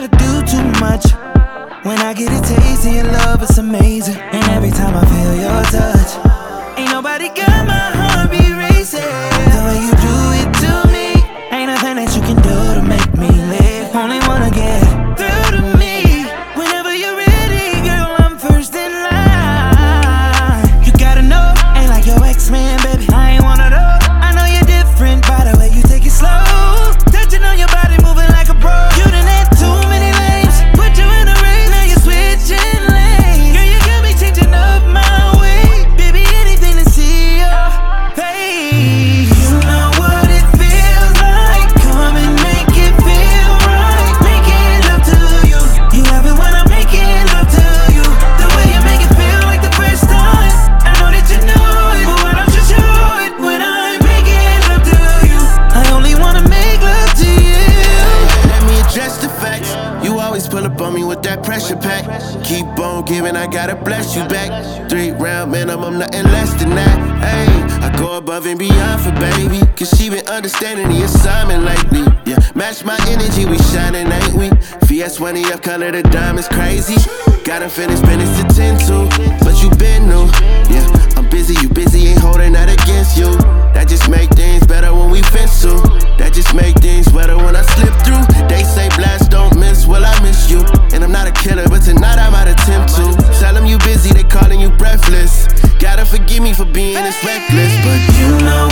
gotta do too much. When I get a taste of your love, it's amazing. And every time I feel your touch, ain't nobody got my heartbeat racing. The way you do it to me, ain't nothing that you can do to make me live. Only wanna get through to me. Whenever you're ready, girl, I'm first in line. You gotta know, ain't like your ex-man, baby. I ain't one of those. I know you're different by the way you take it slow. Touching on your body, moving like a pro. You done had too many lanes, put you in a race, now you're switching lanes. Girl, you got me changing up my way. Baby, anything to see your face. You know what it feels like. Come and make it feel right. Making love to you. You love it when I'm making love to you. The way you make it feel like the first time. I know that you know it, but why don't you show it when I'm making love to you? I only wanna make love to you. Let me address the facts. You always pull up on me with that pressure pack. Keep on giving, I gotta bless you back. 3-round minimum, nothing less than that. Hey, I go above and beyond for baby, cause she been understanding the assignment lately. Yeah, match my energy, we shining, ain't we? VS20 up, color the diamonds crazy. Got unfinished business to tend to, but you been new. Yeah, I'm busy, you busy, ain't holding that against you. That just make things better when we fence to. That just make things better when I slip through. They say blast don't miss, well I miss you. And I'm not a killer, but tonight I might attempt to. Tell them you busy, they calling you breathless. Gotta forgive me for being this reckless, but You know